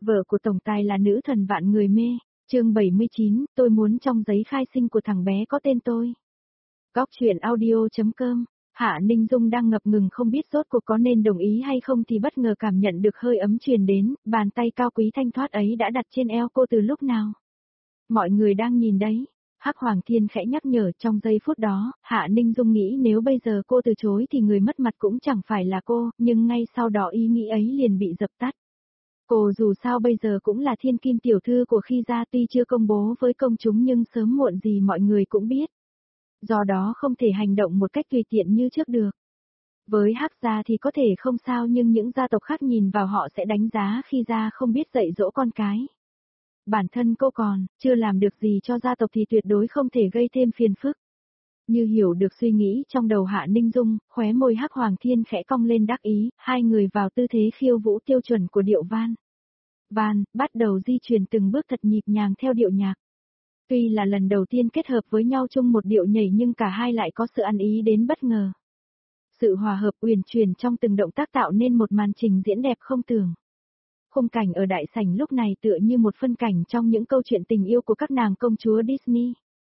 Vợ của tổng tài là nữ thần vạn người mê. Chương 79, tôi muốn trong giấy khai sinh của thằng bé có tên tôi. Góc truyện audio.com. Hạ Ninh Dung đang ngập ngừng không biết rốt cuộc có nên đồng ý hay không thì bất ngờ cảm nhận được hơi ấm truyền đến, bàn tay cao quý thanh thoát ấy đã đặt trên eo cô từ lúc nào. Mọi người đang nhìn đấy. Hắc Hoàng Thiên khẽ nhắc nhở. Trong giây phút đó, Hạ Ninh Dung nghĩ nếu bây giờ cô từ chối thì người mất mặt cũng chẳng phải là cô, nhưng ngay sau đó ý nghĩ ấy liền bị dập tắt. Cô dù sao bây giờ cũng là thiên kim tiểu thư của Khi Gia, tuy chưa công bố với công chúng nhưng sớm muộn gì mọi người cũng biết. Do đó không thể hành động một cách tùy tiện như trước được. Với Hắc gia thì có thể không sao, nhưng những gia tộc khác nhìn vào họ sẽ đánh giá Khi Gia không biết dạy dỗ con cái. Bản thân cô còn chưa làm được gì cho gia tộc thì tuyệt đối không thể gây thêm phiền phức. Như hiểu được suy nghĩ trong đầu Hạ Ninh Dung, khóe môi Hắc Hoàng Thiên khẽ cong lên đắc ý, hai người vào tư thế khiêu vũ tiêu chuẩn của điệu van. Van, bắt đầu di chuyển từng bước thật nhịp nhàng theo điệu nhạc. Tuy là lần đầu tiên kết hợp với nhau chung một điệu nhảy nhưng cả hai lại có sự ăn ý đến bất ngờ. Sự hòa hợp uyển chuyển trong từng động tác tạo nên một màn trình diễn đẹp không tưởng. Khung cảnh ở đại sảnh lúc này tựa như một phân cảnh trong những câu chuyện tình yêu của các nàng công chúa Disney.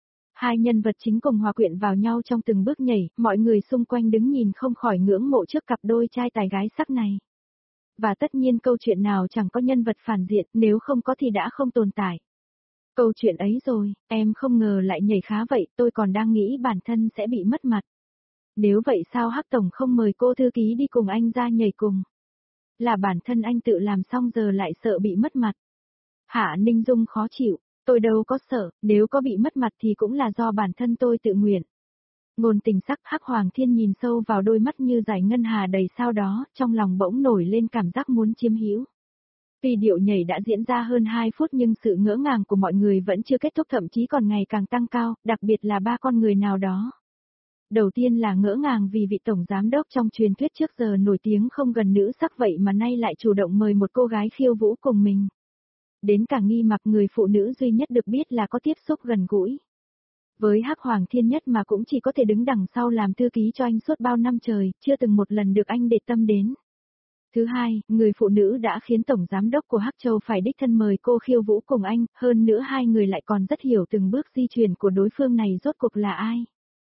Hai nhân vật chính cùng hòa quyện vào nhau trong từng bước nhảy, mọi người xung quanh đứng nhìn không khỏi ngưỡng mộ trước cặp đôi trai tài gái sắc này. Và tất nhiên câu chuyện nào chẳng có nhân vật phản diện, nếu không có thì đã không tồn tại. Câu chuyện ấy rồi, em không ngờ lại nhảy khá vậy, tôi còn đang nghĩ bản thân sẽ bị mất mặt. Nếu vậy sao Hắc Tổng không mời cô thư ký đi cùng anh ra nhảy cùng? Là bản thân anh tự làm xong giờ lại sợ bị mất mặt. Hạ Ninh Dung khó chịu, tôi đâu có sợ, nếu có bị mất mặt thì cũng là do bản thân tôi tự nguyện. Ngôn tình sắc. Hắc Hoàng Thiên nhìn sâu vào đôi mắt như dải ngân hà đầy sao đó, trong lòng bỗng nổi lên cảm giác muốn chiếm hữu. Tuy điệu nhảy đã diễn ra hơn 2 phút nhưng sự ngỡ ngàng của mọi người vẫn chưa kết thúc, thậm chí còn ngày càng tăng cao, đặc biệt là ba con người nào đó. Đầu tiên là ngỡ ngàng vì vị tổng giám đốc trong truyền thuyết trước giờ nổi tiếng không gần nữ sắc vậy mà nay lại chủ động mời một cô gái khiêu vũ cùng mình. Đến cả nghi mặc người phụ nữ duy nhất được biết là có tiếp xúc gần gũi với Hắc Hoàng Thiên nhất mà cũng chỉ có thể đứng đằng sau làm thư ký cho anh suốt bao năm trời, chưa từng một lần được anh để tâm đến. Thứ hai, người phụ nữ đã khiến tổng giám đốc của Hắc Châu phải đích thân mời cô khiêu vũ cùng anh, hơn nữa hai người lại còn rất hiểu từng bước di chuyển của đối phương này rốt cuộc là ai.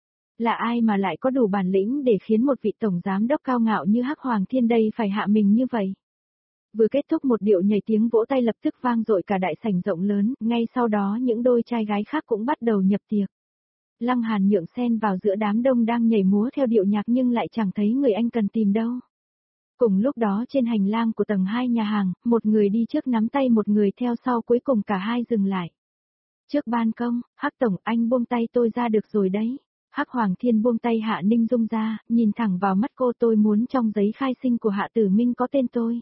Là ai mà lại có đủ bản lĩnh để khiến một vị tổng giám đốc cao ngạo như Hắc Hoàng Thiên đây phải hạ mình như vậy. Vừa kết thúc một điệu nhảy, tiếng vỗ tay lập tức vang dội cả đại sảnh rộng lớn, ngay sau đó những đôi trai gái khác cũng bắt đầu nhập tiệc. Lăng Hàn nhượng xen vào giữa đám đông đang nhảy múa theo điệu nhạc nhưng lại chẳng thấy người anh cần tìm đâu. Cùng lúc đó trên hành lang của tầng 2 nhà hàng, một người đi trước nắm tay một người theo sau, cuối cùng cả hai dừng lại. Trước ban công, Hắc Tổng, anh buông tay tôi ra được rồi đấy. Hắc Hoàng Thiên buông tay Hạ Ninh Dung ra, nhìn thẳng vào mắt cô. Tôi muốn trong giấy khai sinh của Hạ Tử Minh có tên tôi.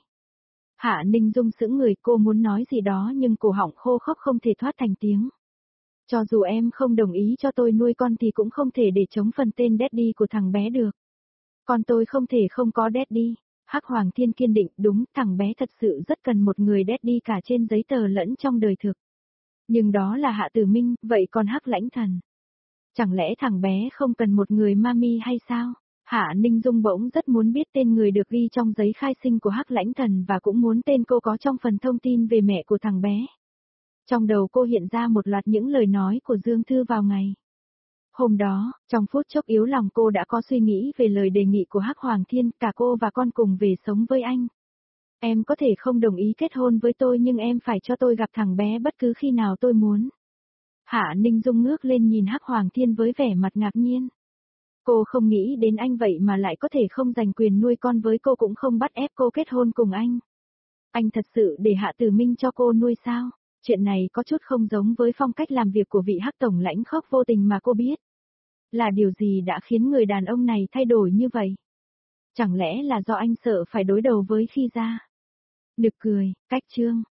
Hạ Ninh Dung sững người, cô muốn nói gì đó nhưng cổ họng khô khốc không thể thoát thành tiếng. Cho dù em không đồng ý cho tôi nuôi con thì cũng không thể để chống phần tên daddy của thằng bé được. Con tôi không thể không có daddy. Hắc Hoàng Thiên kiên định, đúng, thằng bé thật sự rất cần một người daddy cả trên giấy tờ lẫn trong đời thực. Nhưng đó là Hạ Tử Minh, vậy còn Hắc Lãnh Thần? Chẳng lẽ thằng bé không cần một người mami hay sao? Hạ Ninh Dung bỗng rất muốn biết tên người được ghi trong giấy khai sinh của Hắc Lãnh Thần và cũng muốn tên cô có trong phần thông tin về mẹ của thằng bé. Trong đầu cô hiện ra một loạt những lời nói của Dương Thư vào ngày hôm đó, trong phút chốc yếu lòng cô đã có suy nghĩ về lời đề nghị của Hắc Hoàng Thiên, cả cô và con cùng về sống với anh. Em có thể không đồng ý kết hôn với tôi nhưng em phải cho tôi gặp thằng bé bất cứ khi nào tôi muốn. Hạ Ninh Dung ngước lên nhìn Hắc Hoàng Thiên với vẻ mặt ngạc nhiên. Cô không nghĩ đến anh vậy mà lại có thể không giành quyền nuôi con với cô, cũng không bắt ép cô kết hôn cùng anh. Anh thật sự để Hạ Tử Minh cho cô nuôi sao? Chuyện này có chút không giống với phong cách làm việc của vị Hắc Tổng lãnh khốc vô tình mà cô biết. Là điều gì đã khiến người đàn ông này thay đổi như vậy? Chẳng lẽ là do anh sợ phải đối đầu với Khi Gia? Nực cười, cách chương.